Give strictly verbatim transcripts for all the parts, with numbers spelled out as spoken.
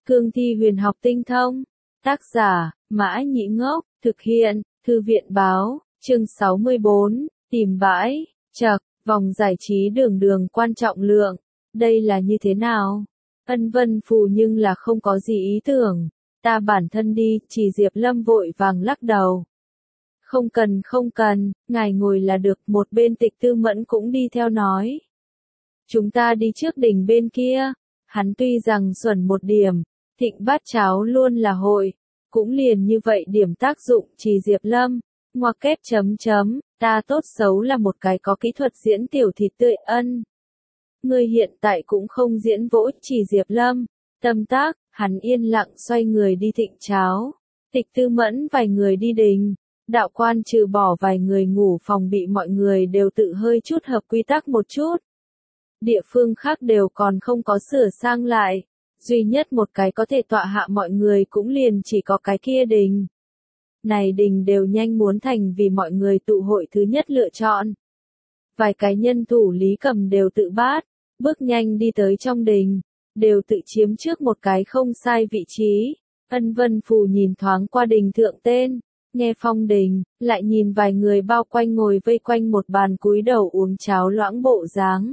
Cương thi huyền học tinh thông. Tác giả, Mã Nhĩ Ngốc, thực hiện, Thư viện Báo, chương sáu mươi bốn, tìm bãi, chậc, vòng giải trí đường đường quan trọng lượng. Đây là như thế nào? Ân Vân Phù nhưng là không có gì ý tưởng. Ta bản thân đi, chỉ Diệp Lâm vội vàng lắc đầu. Không cần không cần, ngài ngồi là được, một bên Tịch Tư Mẫn cũng đi theo nói. Chúng ta đi trước đỉnh bên kia. Hắn tuy rằng xuẩn một điểm, Thịnh Bát Cháo luôn là hội, cũng liền như vậy điểm tác dụng chỉ Diệp Lâm, ngoặc kép chấm chấm, ta tốt xấu là một cái có kỹ thuật diễn tiểu thịt tươi ân. Ngươi hiện tại cũng không diễn vỗ chỉ Diệp Lâm, tâm tác, hắn yên lặng xoay người đi Thịnh Cháo, Tịch Tư Mẫn vài người đi đình, đạo quan trừ bỏ vài người ngủ phòng bị mọi người đều tự hơi chút hợp quy tắc một chút. Địa phương khác đều còn không có sửa sang lại, duy nhất một cái có thể tọa hạ mọi người cũng liền chỉ có cái kia đình. Này đình đều nhanh muốn thành vì mọi người tụ hội thứ nhất lựa chọn. Vài cái nhân thủ Lý Cầm đều tự bát, bước nhanh đi tới trong đình, đều tự chiếm trước một cái không sai vị trí. Ân Vân Phù nhìn thoáng qua đình thượng tên, nghe phong đình, lại nhìn vài người bao quanh ngồi vây quanh một bàn cúi đầu uống cháo loãng bộ dáng.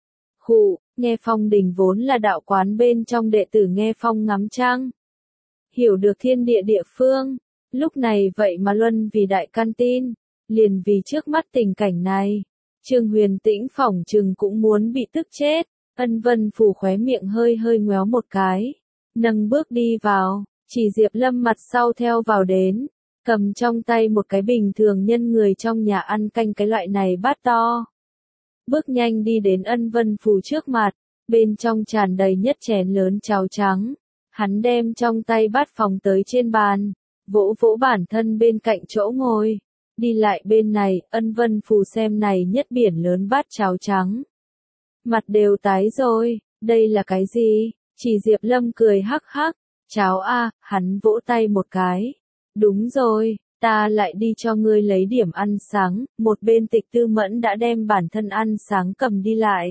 Khụ, nghe phong đình vốn là đạo quán bên trong đệ tử nghe phong ngắm trăng. Hiểu được thiên địa địa phương, lúc này vậy mà luân vì đại can tin, liền vì trước mắt tình cảnh này. Trương Huyền Tĩnh phỏng chừng cũng muốn bị tức chết, Ân Vân Phù khóe miệng hơi hơi ngoéo một cái, nâng bước đi vào, chỉ Diệp Lâm mặt sau theo vào đến, cầm trong tay một cái bình thường nhân người trong nhà ăn canh cái loại này bát to. Bước nhanh đi đến Ân Vân Phù trước mặt, bên trong tràn đầy nhất chén lớn cháo trắng. Hắn đem trong tay bát phóng tới trên bàn, vỗ vỗ bản thân bên cạnh chỗ ngồi. Đi lại bên này, Ân Vân Phù xem này nhất biển lớn bát cháo trắng. Mặt đều tái rồi, đây là cái gì? Chỉ Diệp Lâm cười hắc hắc, cháo a, hắn vỗ tay một cái. Đúng rồi. Ta lại đi cho ngươi lấy điểm ăn sáng, một bên Tịch Tư Mẫn đã đem bản thân ăn sáng cầm đi lại.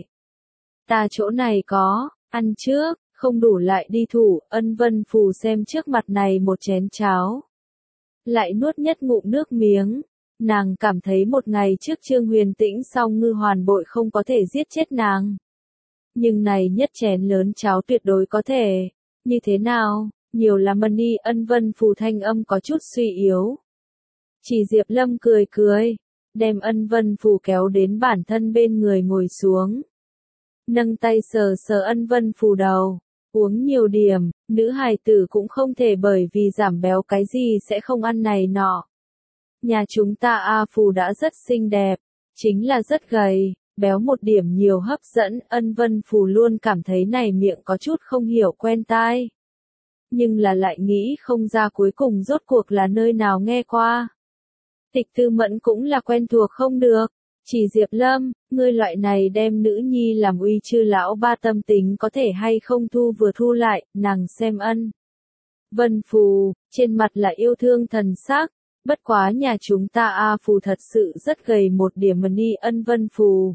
Ta chỗ này có, ăn trước, không đủ lại đi thủ, Ân Vân Phù xem trước mặt này một chén cháo. Lại nuốt nhất ngụm nước miếng, nàng cảm thấy một ngày trước Trương Huyền Tĩnh song ngư hoàn bội không có thể giết chết nàng. Nhưng này nhất chén lớn cháo tuyệt đối có thể, như thế nào, nhiều là money. Ân Vân Phù thanh âm có chút suy yếu. Chỉ Diệp Lâm cười cười, đem Ân Vân Phù kéo đến bản thân bên người ngồi xuống. Nâng tay sờ sờ Ân Vân Phù đầu, uống nhiều điểm, nữ hài tử cũng không thể bởi vì giảm béo cái gì sẽ không ăn này nọ. Nhà chúng ta A Phù đã rất xinh đẹp, chính là rất gầy, béo một điểm nhiều hấp dẫn. Ân Vân Phù luôn cảm thấy này miệng có chút không hiểu quen tai. Nhưng là lại nghĩ không ra cuối cùng rốt cuộc là nơi nào nghe qua. Tịch Tư Mẫn cũng là quen thuộc không được, chỉ Diệp Lâm, ngươi loại này đem nữ nhi làm uy chư lão ba tâm tính có thể hay không thu vừa thu lại, nàng xem Ân Vân Phù, trên mặt là yêu thương thần sắc, bất quá nhà chúng ta A Phù thật sự rất gầy một điểm mà ni. Ân Vân Phù.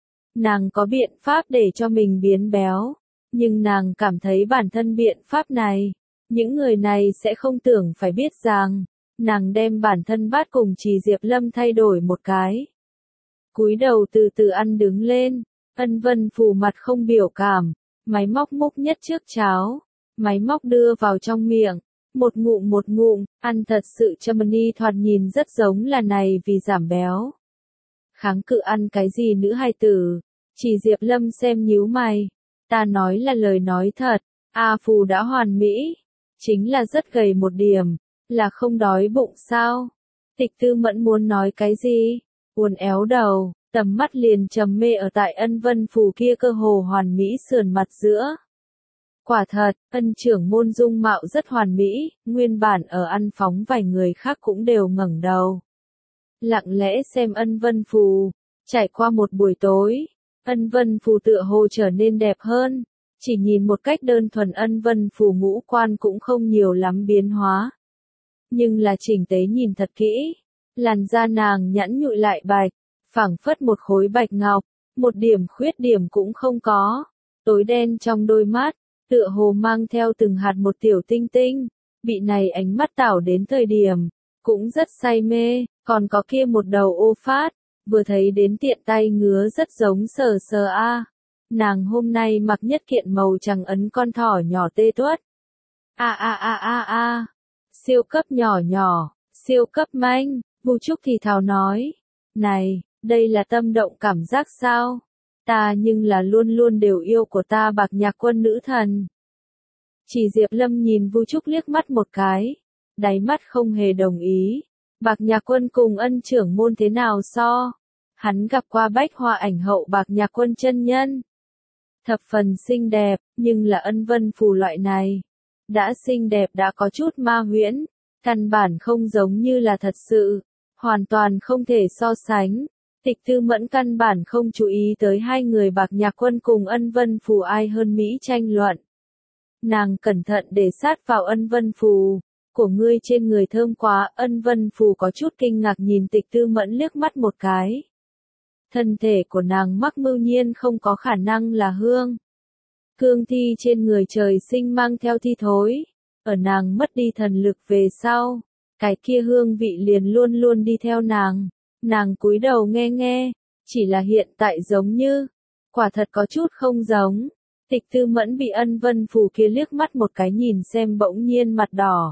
Nàng có biện pháp để cho mình biến béo, nhưng nàng cảm thấy bản thân biện pháp này, những người này sẽ không tưởng phải biết rằng. Nàng đem bản thân bát cùng chỉ Diệp Lâm thay đổi một cái. Cúi đầu từ từ ăn đứng lên, Ân Vân Phù mặt không biểu cảm, máy móc múc nhất trước cháo, máy móc đưa vào trong miệng, một ngụm một ngụm, ăn thật sự cho money thoạt nhìn rất giống là này vì giảm béo. Kháng cự ăn cái gì nữ hài tử, chỉ Diệp Lâm xem nhíu mày, ta nói là lời nói thật, A Phù đã hoàn mỹ, chính là rất gầy một điểm. Là không đói bụng sao? Tịch Tư Mẫn muốn nói cái gì? Uốn éo đầu, tầm mắt liền trầm mê ở tại Ân Vân Phù kia cơ hồ hoàn mỹ sườn mặt giữa. Quả thật, Ân trưởng môn dung mạo rất hoàn mỹ, nguyên bản ở ăn phóng vài người khác cũng đều ngẩng đầu. Lặng lẽ xem Ân Vân Phù, trải qua một buổi tối, Ân Vân Phù tựa hồ trở nên đẹp hơn, chỉ nhìn một cách đơn thuần Ân Vân Phù ngũ quan cũng không nhiều lắm biến hóa. Nhưng là chỉnh tế nhìn thật kỹ, làn da nàng nhẵn nhụi lại bạch, phảng phất một khối bạch ngọc, một điểm khuyết điểm cũng không có, tối đen trong đôi mắt, tựa hồ mang theo từng hạt một tiểu tinh tinh, bị này ánh mắt đảo đến thời điểm, cũng rất say mê, còn có kia một đầu ô phát, vừa thấy đến tiện tay ngứa rất giống sờ sờ a. Nàng hôm nay mặc nhất kiện màu trắng ấn con thỏ nhỏ tê tuất. A a a a a, siêu cấp nhỏ nhỏ, siêu cấp manh, Vu Trúc thì thào nói, này, đây là tâm động cảm giác sao? Ta nhưng là luôn luôn đều yêu của ta Bạc Nhạc Quân nữ thần. Chỉ Diệp Lâm nhìn Vu Trúc liếc mắt một cái, đáy mắt không hề đồng ý. Bạc Nhạc Quân cùng Ân trưởng môn thế nào so? Hắn gặp qua Bách Hoa ảnh hậu Bạc Nhạc Quân chân nhân. Thập phần xinh đẹp, nhưng là Ân Vân Phù loại này. Đã xinh đẹp đã có chút ma huyễn, căn bản không giống như là thật sự, hoàn toàn không thể so sánh. Tịch Tư Mẫn căn bản không chú ý tới hai người Bạc Nhạc Quân cùng Ân Vân Phù ai hơn Mỹ tranh luận. Nàng cẩn thận để sát vào Ân Vân Phù, của ngươi trên người thơm quá. Ân Vân Phù có chút kinh ngạc nhìn Tịch Tư Mẫn liếc mắt một cái. Thân thể của nàng mắc mưu nhiên không có khả năng là hương. Cương thi trên người trời sinh mang theo thi thối, ở nàng mất đi thần lực về sau, cái kia hương vị liền luôn luôn đi theo nàng. Nàng cúi đầu nghe nghe, chỉ là hiện tại giống như, quả thật có chút không giống. Tịch Tư Mẫn bị Ân Vân Phù kia liếc mắt một cái nhìn xem bỗng nhiên mặt đỏ.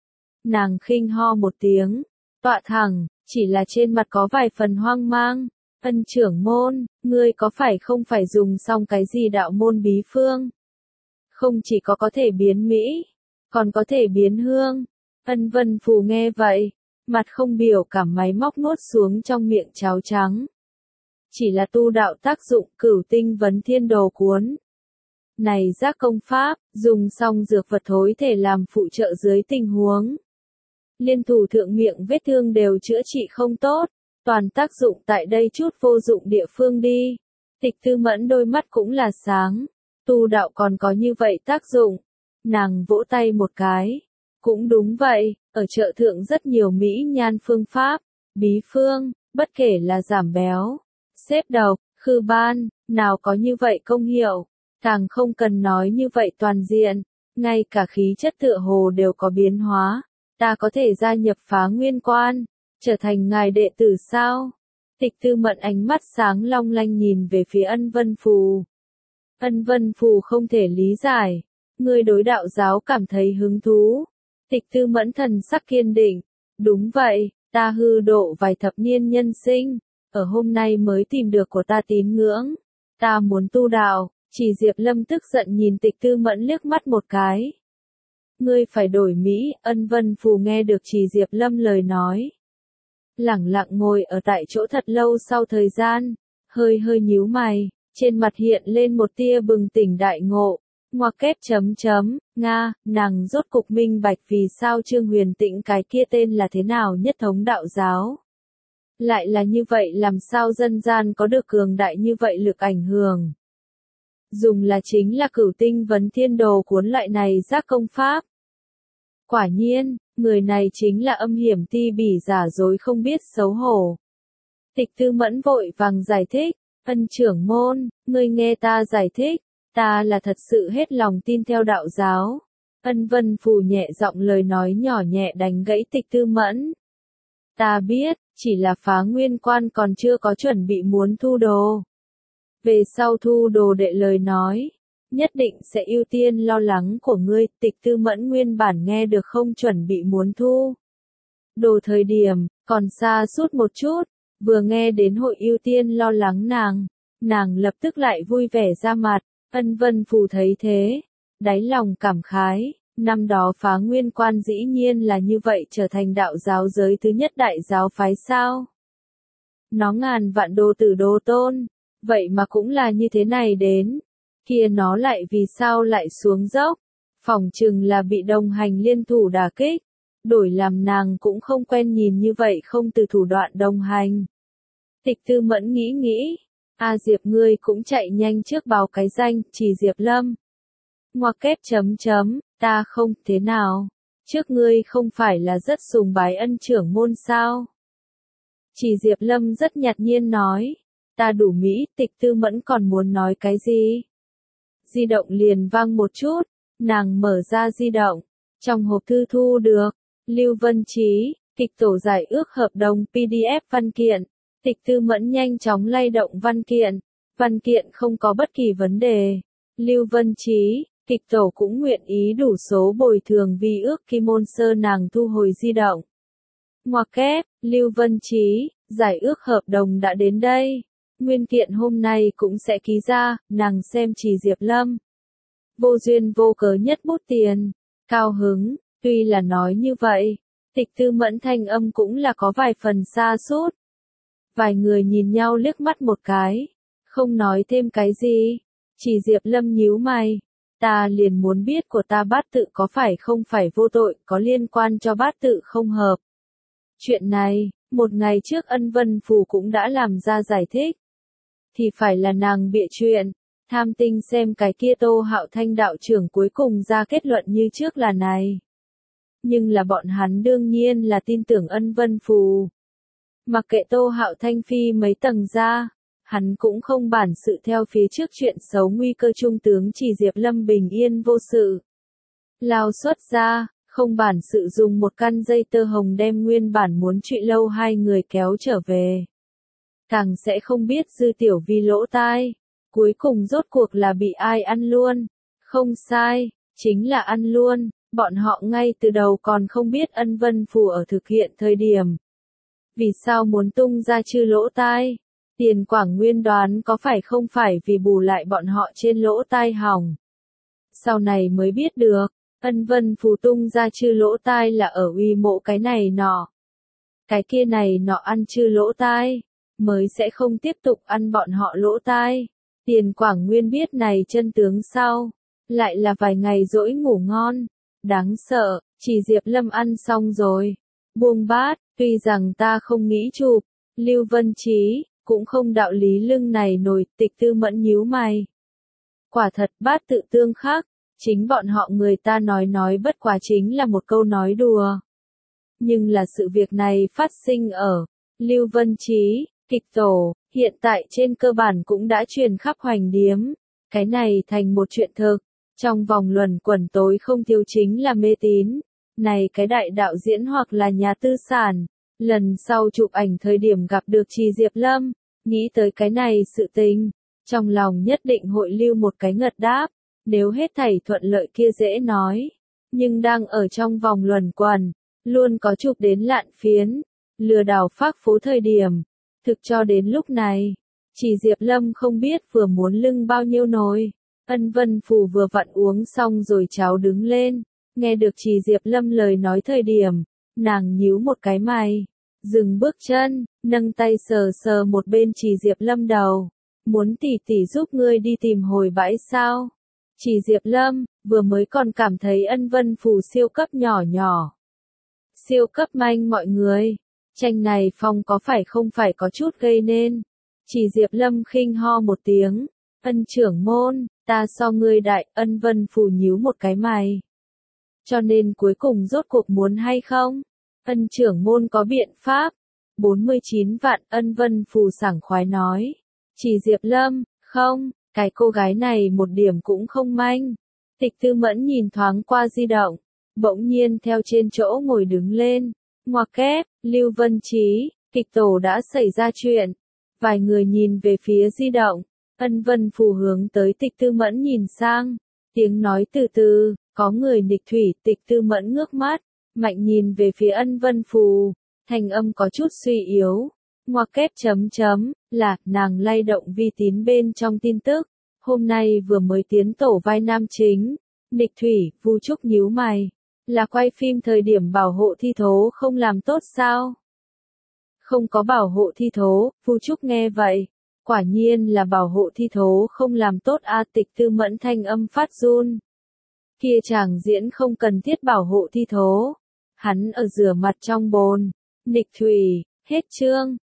Nàng khinh ho một tiếng, tọa thẳng, chỉ là trên mặt có vài phần hoang mang. Ân trưởng môn, ngươi có phải không phải dùng xong cái gì đạo môn bí phương? Không chỉ có có thể biến Mỹ, còn có thể biến hương. Ân Vân Phù nghe vậy, mặt không biểu cảm máy móc nuốt xuống trong miệng cháo trắng. Chỉ là tu đạo tác dụng Cửu Tinh Vấn Thiên Đồ cuốn. Này giác công pháp, dùng xong dược vật thối thể làm phụ trợ dưới tình huống. Liên thủ thượng miệng vết thương đều chữa trị không tốt, toàn tác dụng tại đây chút vô dụng địa phương đi. Tịch Tư Mẫn đôi mắt cũng là sáng, tu đạo còn có như vậy tác dụng. Nàng vỗ tay một cái. Cũng đúng vậy, ở chợ thượng rất nhiều mỹ nhan phương pháp, bí phương, bất kể là giảm béo, xếp độc, khư ban, nào có như vậy công hiệu, càng không cần nói như vậy toàn diện, ngay cả khí chất tựa hồ đều có biến hóa. Ta có thể gia nhập Phá Nguyên Quan, trở thành ngài đệ tử sao? Tịch Tư Mẫn ánh mắt sáng long lanh nhìn về phía Ân Vân Phù. Ân Vân Phù không thể lý giải, ngươi đối đạo giáo cảm thấy hứng thú. Tịch Tư Mẫn thần sắc kiên định, đúng vậy, ta hư độ vài thập niên nhân sinh, ở hôm nay mới tìm được của ta tín ngưỡng, ta muốn tu đạo. Chỉ Diệp Lâm tức giận nhìn Tịch Tư Mẫn liếc mắt một cái. Ngươi phải đổi Mỹ. Ân Vân Phù nghe được Chỉ Diệp Lâm lời nói, lẳng lặng ngồi ở tại chỗ thật lâu, sau thời gian, hơi hơi nhíu mày, trên mặt hiện lên một tia bừng tỉnh đại ngộ. Ngoặc kép chấm chấm, Nga, nàng rốt cục minh bạch vì sao Trương Huyền Tĩnh cái kia tên là thế nào nhất thống đạo giáo. Lại là như vậy, làm sao dân gian có được cường đại như vậy lực ảnh hưởng. Dùng là chính là Cửu Tinh Vấn Thiên Đồ cuốn loại này giác công pháp. Quả nhiên, người này chính là âm hiểm ti bỉ giả dối không biết xấu hổ. Tịch Tư Mẫn vội vàng giải thích, Ân trưởng môn, ngươi nghe ta giải thích. Ta là thật sự hết lòng tin theo đạo giáo. Ân Vân Phù nhẹ giọng lời nói nhỏ nhẹ đánh gãy Tịch Tư Mẫn. Ta biết, chỉ là Phá Nguyên Quan còn chưa có chuẩn bị muốn thu đồ. Về sau thu đồ đệ lời nói, nhất định sẽ ưu tiên lo lắng của ngươi. Tịch Tư Mẫn nguyên bản nghe được không chuẩn bị muốn thu đồ thời điểm, còn xa suốt một chút, vừa nghe đến hội ưu tiên lo lắng nàng, nàng lập tức lại vui vẻ ra mặt. Ân Vân Phù thấy thế, đáy lòng cảm khái, năm đó Phá Nguyên Quan dĩ nhiên là như vậy trở thành đạo giáo giới thứ nhất đại giáo phái sao. Nó ngàn vạn đồ tử đồ tôn, vậy mà cũng là như thế này đến, kia nó lại vì sao lại xuống dốc, phỏng chừng là bị đồng hành liên thủ đả kích, đổi làm nàng cũng không quen nhìn như vậy không từ thủ đoạn đồng hành. Tịch Tư Mẫn nghĩ nghĩ. A Diệp ngươi cũng chạy nhanh trước báo cái danh. Chỉ Diệp Lâm. Ngoặc kép chấm chấm, ta không, thế nào? Trước ngươi không phải là rất sùng bái Ân trưởng môn sao? Chỉ Diệp Lâm rất nhạt nhiên nói, ta đủ Mỹ. Tịch Tư Mẫn còn muốn nói cái gì? di động liền vang một chút, nàng mở ra di động, trong hộp thư thu được, Lưu Vân Trí, kịch tổ giải ước hợp đồng pê đê ép văn kiện, Tịch Tư Mẫn nhanh chóng lay động văn kiện, văn kiện không có bất kỳ vấn đề, Lưu Vân Trí, kịch tổ cũng nguyện ý đủ số bồi thường vì ước Kim Môn Sơ nàng thu hồi di động. Ngoặc kép, Lưu Vân Trí, giải ước hợp đồng đã đến đây. Nguyên kiện hôm nay cũng sẽ ký ra, nàng xem Chỉ Diệp Lâm. Vô duyên vô cớ nhất bút tiền. Cao hứng, tuy là nói như vậy, Tịch Tư Mẫn thanh âm cũng là có vài phần xa sút. Vài người nhìn nhau liếc mắt một cái, không nói thêm cái gì. Chỉ Diệp Lâm nhíu mày. Ta liền muốn biết của ta bát tự có phải không phải vô tội, có liên quan cho bát tự không hợp. Chuyện này, một ngày trước Ân Vân Phù cũng đã làm ra giải thích. Thì phải là nàng bịa chuyện, tham tinh xem cái kia Tô Hạo Thanh đạo trưởng cuối cùng ra kết luận như trước là này. Nhưng là bọn hắn đương nhiên là tin tưởng Ân Vân Phù. Mặc kệ Tô Hạo Thanh phi mấy tầng ra, hắn cũng không bản sự theo phía trước chuyện xấu nguy cơ trung tướng Chỉ Diệp Lâm bình yên vô sự. Lao xuất ra, không bản sự dùng một căn dây tơ hồng đem nguyên bản muốn trụy lâu hai người kéo trở về. Càng sẽ không biết Dư Tiểu Vi lỗ tai, cuối cùng rốt cuộc là bị ai ăn luôn. Không sai, chính là ăn luôn, bọn họ ngay từ đầu còn không biết Ân Vân Phù ở thực hiện thời điểm. Vì sao muốn tung ra chư lỗ tai? Tiền Quảng Nguyên đoán có phải không phải vì bù lại bọn họ trên lỗ tai hỏng. Sau này mới biết được, Ân Vân Phù tung ra chư lỗ tai là ở uy mộ cái này nọ. Cái kia này nọ ăn chư lỗ tai, mới sẽ không tiếp tục ăn bọn họ lỗ tai. Tiền Quảng Nguyên biết này chân tướng sau, lại là vài ngày dỗi ngủ ngon. Đáng sợ, Chỉ Diệp Lâm ăn xong rồi. Buông bát, tuy rằng ta không nghĩ chụp, Lưu Vân Trí, cũng không đạo lý lưng này nổi, Tịch Tư Mẫn nhíu mày. Quả thật bát tự tương khắc, chính bọn họ người ta nói nói bất quá chính là một câu nói đùa. Nhưng là sự việc này phát sinh ở Lưu Vân Trí, kịch tổ, hiện tại trên cơ bản cũng đã truyền khắp Hoành Điếm. Cái này thành một chuyện thực, trong vòng luẩn quẩn tối không thiếu chính là mê tín. Này cái đại đạo diễn hoặc là nhà tư sản, lần sau chụp ảnh thời điểm gặp được Chỉ Diệp Lâm, nghĩ tới cái này sự tình, trong lòng nhất định hội lưu một cái ngật đáp, nếu hết thảy thuận lợi kia dễ nói, nhưng đang ở trong vòng luẩn quẩn, luôn có chụp đến lạn phiến, lừa đảo phác phố thời điểm, thực cho đến lúc này, Chỉ Diệp Lâm không biết vừa muốn lưng bao nhiêu nồi, Ân Vân Phù vừa vặn uống xong rồi cháo đứng lên. Nghe được Chỉ Diệp Lâm lời nói thời điểm, nàng nhíu một cái mày, dừng bước chân, nâng tay sờ sờ một bên Chỉ Diệp Lâm đầu, muốn tỷ tỷ giúp ngươi đi tìm hồi bãi sao? Chỉ Diệp Lâm, vừa mới còn cảm thấy Ân Vân Phù siêu cấp nhỏ nhỏ. Siêu cấp manh mọi người, tranh này phong có phải không phải có chút gây nên. Chỉ Diệp Lâm khinh ho một tiếng, Ân trưởng môn, ta so ngươi đại, Ân Vân Phù nhíu một cái mày. Cho nên cuối cùng rốt cuộc muốn hay không? Ân trưởng môn có biện pháp. bốn mươi chín vạn, Ân Vân Phù sảng khoái nói. Chỉ Diệp Lâm, không, cái cô gái này một điểm cũng không manh. Tịch Tư Mẫn nhìn thoáng qua di động, bỗng nhiên theo trên chỗ ngồi đứng lên. Ngoặc kép, Lưu Vân Trí, kịch tổ đã xảy ra chuyện. Vài người nhìn về phía di động, Ân Vân Phù hướng tới Tịch Tư Mẫn nhìn sang. Tiếng nói từ từ, có người nghịch thủy. Tịch Tư Mẫn ngước mắt, mạnh nhìn về phía Ân Vân Phù, thanh âm có chút suy yếu. Ngoặc kép chấm chấm, là, nàng lay động vi tín bên trong tin tức. Hôm nay vừa mới tiến tổ vai nam chính. Nghịch thủy, Vu Trúc nhíu mày. Là quay phim thời điểm bảo hộ thi thố không làm tốt sao? Không có bảo hộ thi thố, Vu Trúc nghe vậy. Quả nhiên là bảo hộ thi thố không làm tốt a. Tịch Tư Mẫn thanh âm phát run. Kia chàng diễn không cần thiết bảo hộ thi thố. Hắn ở rửa mặt trong bồn. Nghịch thủy, hết chương.